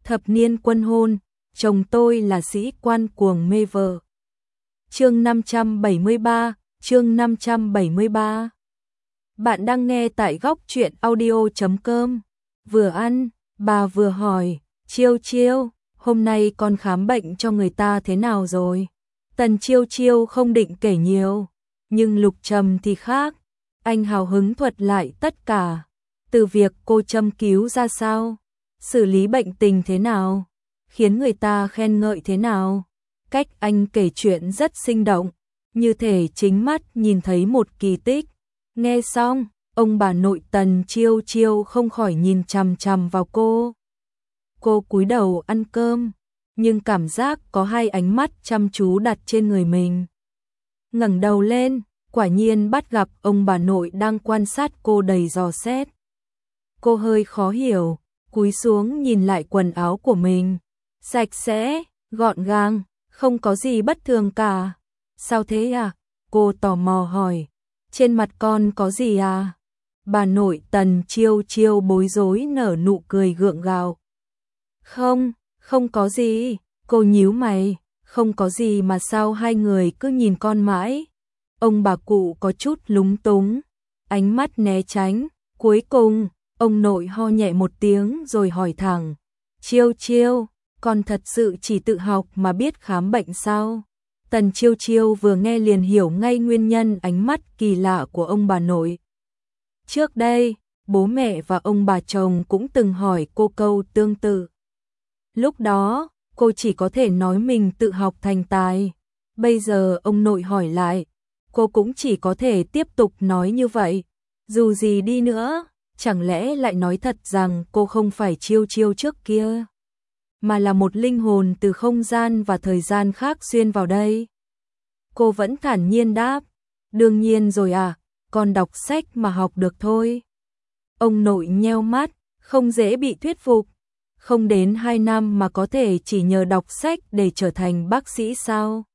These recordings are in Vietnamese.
thập niên quân hôn, chồng tôi là sĩ quan cuồng mê vợ. Chương 573, chương 573. Bạn đang nghe tại góc truyện audio.com. Vừa ăn, bà vừa hỏi, Chiêu Chiêu, hôm nay con khám bệnh cho người ta thế nào rồi? Tần Chiêu Chiêu không định kể nhiều, nhưng Lục Trầm thì khác. Anh hào hứng thuật lại tất cả, từ việc cô châm cứu ra sao, xử lý bệnh tình thế nào, khiến người ta khen ngợi thế nào. Cách anh kể chuyện rất sinh động, như thể chính mắt nhìn thấy một kỳ tích. Nghe xong, ông bà nội Tần Chiêu Chiêu không khỏi nhìn chằm chằm vào cô. Cô cúi đầu ăn cơm, nhưng cảm giác có hai ánh mắt chăm chú đặt trên người mình. Ngẩng đầu lên, quả nhiên bắt gặp ông bà nội đang quan sát cô đầy dò xét. Cô hơi khó hiểu, cúi xuống nhìn lại quần áo của mình. Sạch sẽ, gọn gàng, không có gì bất thường cả. Sao thế à? Cô tò mò hỏi. Trên mặt con có gì à? Bà nội Tần Chiêu Chiêu bối rối nở nụ cười gượng gạo. Không, không có gì. Cô nhíu mày. Không có gì mà sao hai người cứ nhìn con mãi? Ông bà cụ có chút lúng túng, ánh mắt né tránh. Cuối cùng, ông nội ho nhẹ một tiếng rồi hỏi thẳng. Chiêu Chiêu, con thật sự chỉ tự học mà biết khám bệnh sao? Tần Chiêu Chiêu vừa nghe liền hiểu ngay nguyên nhân ánh mắt kỳ lạ của ông bà nội. Trước đây, bố mẹ và ông bà chồng cũng từng hỏi cô câu tương tự. Lúc đó, cô chỉ có thể nói mình tự học thành tài. Bây giờ ông nội hỏi lại, cô cũng chỉ có thể tiếp tục nói như vậy. Dù gì đi nữa, chẳng lẽ lại nói thật rằng cô không phải Chiêu Chiêu trước kia, mà là một linh hồn từ không gian và thời gian khác xuyên vào đây? Cô vẫn thản nhiên đáp, đương nhiên rồi à, con đọc sách mà học được thôi. Ông nội nheo mắt, không dễ bị thuyết phục. Không đến 2 năm mà có thể chỉ nhờ đọc sách để trở thành bác sĩ sao?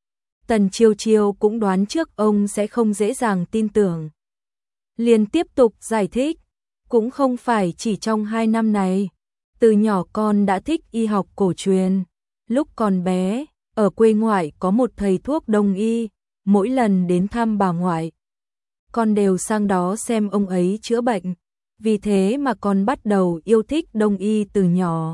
Tần Chiêu Chiêu cũng đoán trước ông sẽ không dễ dàng tin tưởng. Liền tiếp tục giải thích, cũng không phải chỉ trong 2 năm này. Từ nhỏ con đã thích y học cổ truyền. Lúc còn bé, ở quê ngoại có một thầy thuốc đông y, mỗi lần đến thăm bà ngoại, con đều sang đó xem ông ấy chữa bệnh. Vì thế mà con bắt đầu yêu thích đông y từ nhỏ.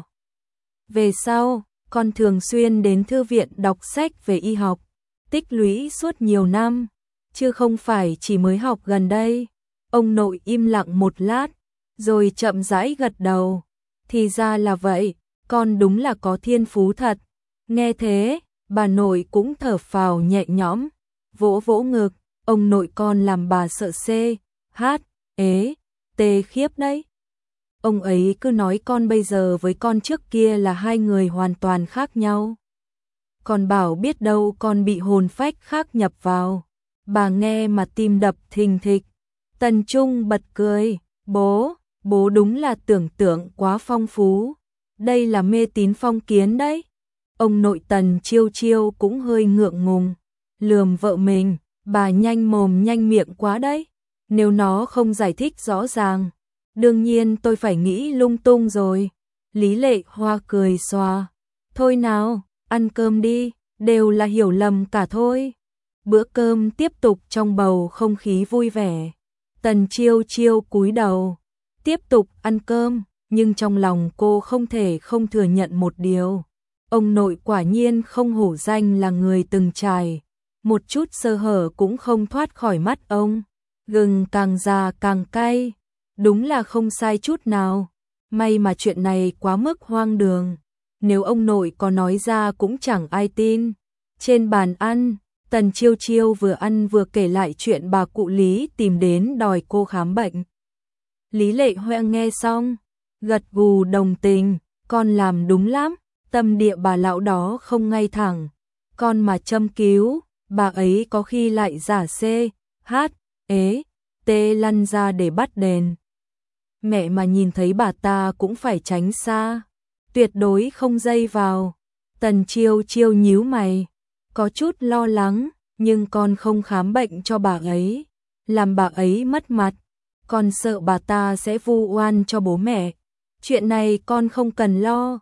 Về sau, con thường xuyên đến thư viện đọc sách về y học, tích lũy suốt nhiều năm, chứ không phải chỉ mới học gần đây. Ông nội im lặng một lát, rồi chậm rãi gật đầu. Thì ra là vậy, con đúng là có thiên phú thật. Nghe thế, bà nội cũng thở phào nhẹ nhõm, vỗ vỗ ngực. Ông nội con làm bà sợ xê, hát, ế, tê khiếp đấy. Ông ấy cứ nói con bây giờ với con trước kia là hai người hoàn toàn khác nhau. Còn bảo biết đâu con bị hồn phách khác nhập vào. Bà nghe mà tim đập thình thịch. Tần Trung bật cười, bố đúng là tưởng tượng quá phong phú. Đây là mê tín phong kiến đấy. Ông nội Tần Chiêu Chiêu cũng hơi ngượng ngùng, lườm vợ mình, bà nhanh mồm nhanh miệng quá đấy. Nếu nó không giải thích rõ ràng, đương nhiên tôi phải nghĩ lung tung rồi. Lý Lệ Hoa cười xòa, thôi nào, ăn cơm đi, đều là hiểu lầm cả thôi. Bữa cơm tiếp tục trong bầu không khí vui vẻ. Tần Chiêu Chiêu cúi đầu, tiếp tục ăn cơm, nhưng trong lòng cô không thể không thừa nhận một điều. Ông nội quả nhiên không hổ danh là người từng trải, một chút sơ hở cũng không thoát khỏi mắt ông. Gừng càng già càng cay, đúng là không sai chút nào. May mà chuyện này quá mức hoang đường, nếu ông nội có nói ra cũng chẳng ai tin. Trên bàn ăn, Tần Chiêu Chiêu vừa ăn vừa kể lại chuyện bà cụ Lý tìm đến đòi cô khám bệnh. Lý Lệ Hoa nghe xong, gật gù đồng tình, con làm đúng lắm, tâm địa bà lão đó không ngay thẳng. Con mà châm cứu, bà ấy có khi lại giả xê, hát, ế, tê lăn ra để bắt đền. Mẹ mà nhìn thấy bà ta cũng phải tránh xa, tuyệt đối không dây vào. Tần Chiêu Chiêu nhíu mày, có chút lo lắng, nhưng con không khám bệnh cho bà ấy, làm bà ấy mất mặt. Con sợ bà ta sẽ vu oan cho bố mẹ. Chuyện này con không cần lo,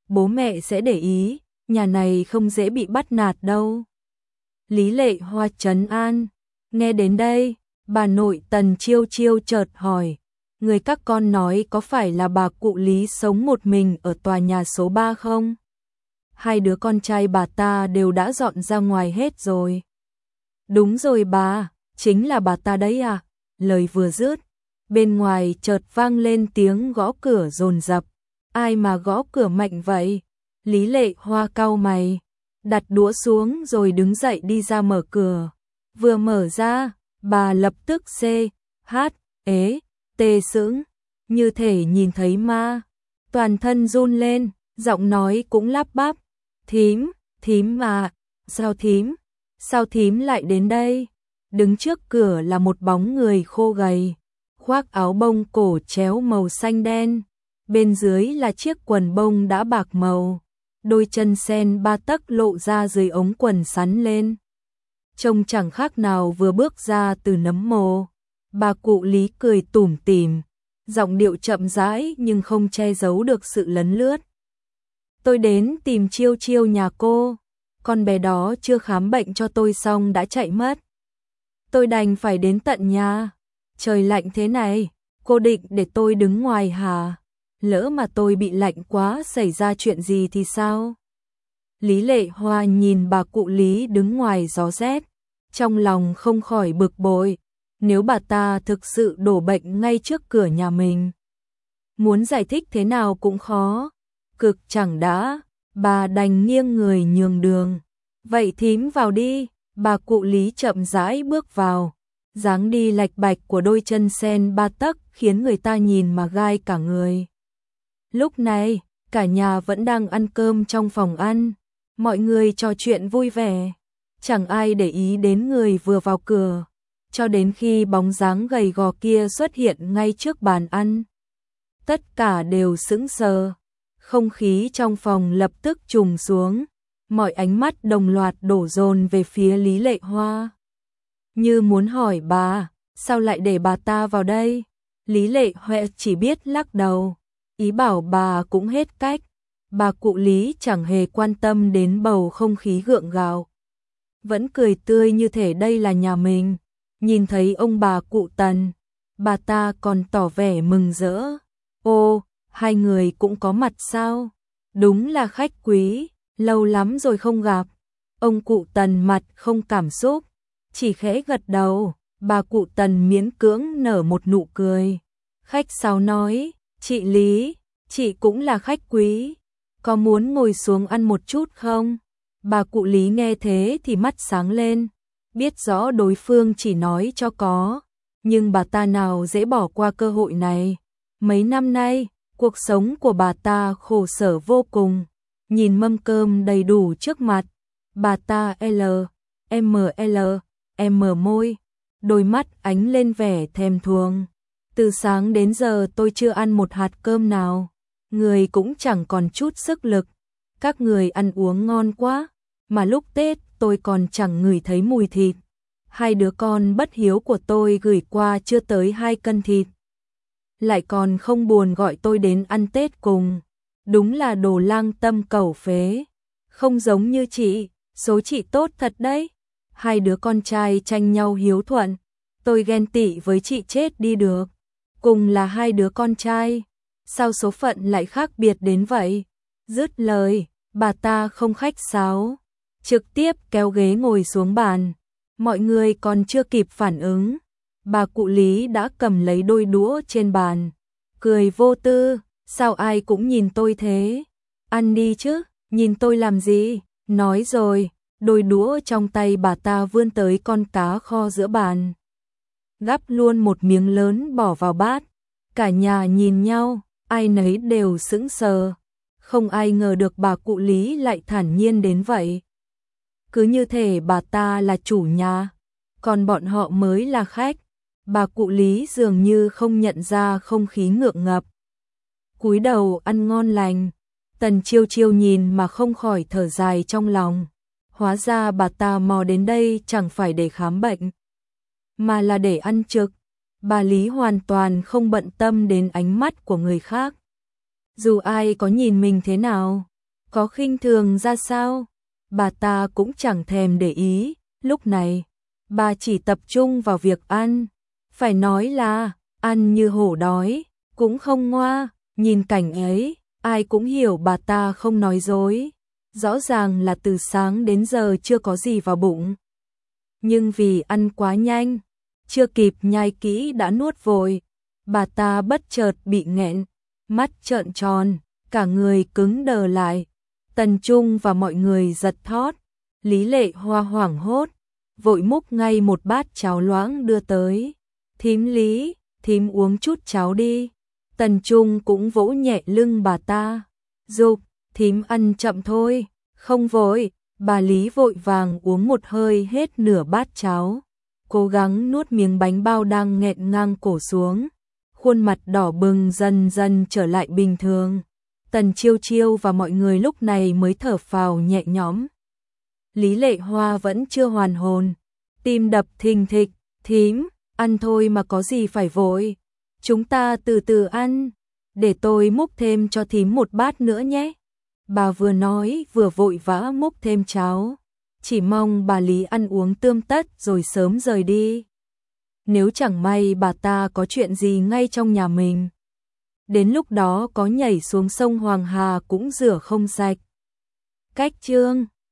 bố mẹ sẽ để ý, nhà này không dễ bị bắt nạt đâu. Lý Lệ Hoa trấn an. Nghe đến đây, bà nội Tần Chiêu Chiêu chợt hỏi, người các con nói có phải là bà cụ Lý sống một mình ở tòa nhà số 3 không? Hai đứa con trai bà ta đều đã dọn ra ngoài hết rồi. Đúng rồi bà, chính là bà ta đấy à? Lời vừa dứt, bên ngoài chợt vang lên tiếng gõ cửa dồn dập. Ai mà gõ cửa mạnh vậy? Lý Lệ Hoa cau mày, đặt đũa xuống rồi đứng dậy đi ra mở cửa. Vừa mở ra, bà lập tức tê sững, như thể nhìn thấy ma. Toàn thân run lên, giọng nói cũng lắp bắp. Thím à, sao thím lại đến đây? Đứng trước cửa là một bóng người khô gầy, khoác áo bông cổ chéo màu xanh đen, bên dưới là chiếc quần bông đã bạc màu, đôi chân sen 3 tấc lộ ra dưới ống quần sắn lên. Trông chẳng khác nào vừa bước ra từ nấm mồ. Bà cụ Lý cười tủm tỉm, giọng điệu chậm rãi nhưng không che giấu được sự lấn lướt. Tôi đến tìm Chiêu Chiêu nhà cô, con bé đó chưa khám bệnh cho tôi xong đã chạy mất. Tôi đành phải đến tận nhà. Trời lạnh thế này, cô định để tôi đứng ngoài hả? Lỡ mà tôi bị lạnh quá xảy ra chuyện gì thì sao? Lý Lệ Hoa nhìn bà cụ Lý đứng ngoài gió rét, trong lòng không khỏi bực bội. Nếu bà ta thực sự đổ bệnh ngay trước cửa nhà mình, muốn giải thích thế nào cũng khó. Cực chẳng đã, bà đành nghiêng người nhường đường. Vậy thím vào đi. Bà cụ Lý chậm rãi bước vào, dáng đi lạch bạch của đôi chân sen 3 tấc khiến người ta nhìn mà gai cả người. Lúc này, cả nhà vẫn đang ăn cơm trong phòng ăn, mọi người trò chuyện vui vẻ, chẳng ai để ý đến người vừa vào cửa, cho đến khi bóng dáng gầy gò kia xuất hiện ngay trước bàn ăn. Tất cả đều sững sờ, không khí trong phòng lập tức trùng xuống. Mọi ánh mắt đồng loạt đổ dồn về phía Lý Lệ Hoa, như muốn hỏi bà, sao lại để bà ta vào đây? Lý Lệ Hoa chỉ biết lắc đầu, ý bảo bà cũng hết cách. Bà cụ Lý chẳng hề quan tâm đến bầu không khí gượng gạo, vẫn cười tươi như thể đây là nhà mình. Nhìn thấy ông bà cụ Tần, bà ta còn tỏ vẻ mừng rỡ. Ô, hai người cũng có mặt sao? Đúng là khách quý. Lâu lắm rồi không gặp. Ông cụ Tần mặt không cảm xúc, chỉ khẽ gật đầu. Bà cụ Tần miễn cưỡng nở một nụ cười. Khách sáo nói, chị Lý, chị cũng là khách quý, có muốn ngồi xuống ăn một chút không? Bà cụ Lý nghe thế thì mắt sáng lên, biết rõ đối phương chỉ nói cho có, nhưng bà ta nào dễ bỏ qua cơ hội này. Mấy năm nay, cuộc sống của bà ta khổ sở vô cùng. Nhìn mâm cơm đầy đủ trước mặt, bà ta M môi, đôi mắt ánh lên vẻ thèm thuồng. Từ sáng đến giờ tôi chưa ăn một hạt cơm nào, người cũng chẳng còn chút sức lực. Các người ăn uống ngon quá, mà lúc Tết tôi còn chẳng ngửi thấy mùi thịt. Hai đứa con bất hiếu của tôi gửi qua chưa tới 2 cân thịt, lại còn không buồn gọi tôi đến ăn Tết cùng. Đúng là đồ lang tâm cẩu phế, không giống như chị, số chị tốt thật đấy. Hai đứa con trai tranh nhau hiếu thuận, tôi ghen tị với chị chết đi được. Cùng là hai đứa con trai, sao số phận lại khác biệt đến vậy? Dứt lời, bà ta không khách sáo, trực tiếp kéo ghế ngồi xuống bàn. Mọi người còn chưa kịp phản ứng, bà cụ Lý đã cầm lấy đôi đũa trên bàn, cười vô tư. Sao ai cũng nhìn tôi thế? Ăn đi chứ, nhìn tôi làm gì? Nói rồi, đôi đũa trong tay bà ta vươn tới con cá kho giữa bàn, gắp luôn một miếng lớn bỏ vào bát. Cả nhà nhìn nhau, ai nấy đều sững sờ. Không ai ngờ được bà cụ Lý lại thản nhiên đến vậy. Cứ như thể bà ta là chủ nhà, còn bọn họ mới là khách. Bà cụ Lý dường như không nhận ra không khí ngượng ngập, cúi đầu ăn ngon lành. Tần Chiêu Chiêu nhìn mà không khỏi thở dài trong lòng. Hóa ra bà ta mò đến đây chẳng phải để khám bệnh, mà là để ăn trực. Bà Lý hoàn toàn không bận tâm đến ánh mắt của người khác. Dù ai có nhìn mình thế nào, có khinh thường ra sao? Bà ta cũng chẳng thèm để ý, lúc này, bà chỉ tập trung vào việc ăn. Phải nói là, ăn như hổ đói, cũng không ngoa, nhìn cảnh ấy, ai cũng hiểu bà ta không nói dối. Rõ ràng là từ sáng đến giờ chưa có gì vào bụng. Nhưng vì ăn quá nhanh, chưa kịp nhai kỹ đã nuốt vội, bà ta bất chợt bị nghẹn, mắt trợn tròn, cả người cứng đờ lại. Tần Trung và mọi người giật thót, Lý Lệ Hoa hoảng hốt, vội múc ngay một bát cháo loãng đưa tới. Thím Lý, thím uống chút cháo đi. Tần Trung cũng vỗ nhẹ lưng bà ta, giục, thím ăn chậm thôi, không vội. Bà Lý vội vàng uống một hơi hết nửa bát cháo, cố gắng nuốt miếng bánh bao đang nghẹn ngang cổ xuống, khuôn mặt đỏ bừng dần dần trở lại bình thường. Tần Chiêu Chiêu và mọi người lúc này mới thở phào nhẹ nhõm. Lý Lệ Hoa vẫn chưa hoàn hồn, tim đập thình thịch, thím, ăn thôi mà có gì phải vội, chúng ta từ từ ăn, để tôi múc thêm cho thím một bát nữa nhé. Bà vừa nói vừa vội vã múc thêm cháo, chỉ mong bà Lý ăn uống tươm tất rồi sớm rời đi. Nếu chẳng may bà ta có chuyện gì ngay trong nhà mình, đến lúc đó có nhảy xuống sông Hoàng Hà cũng rửa không sạch. Cách chương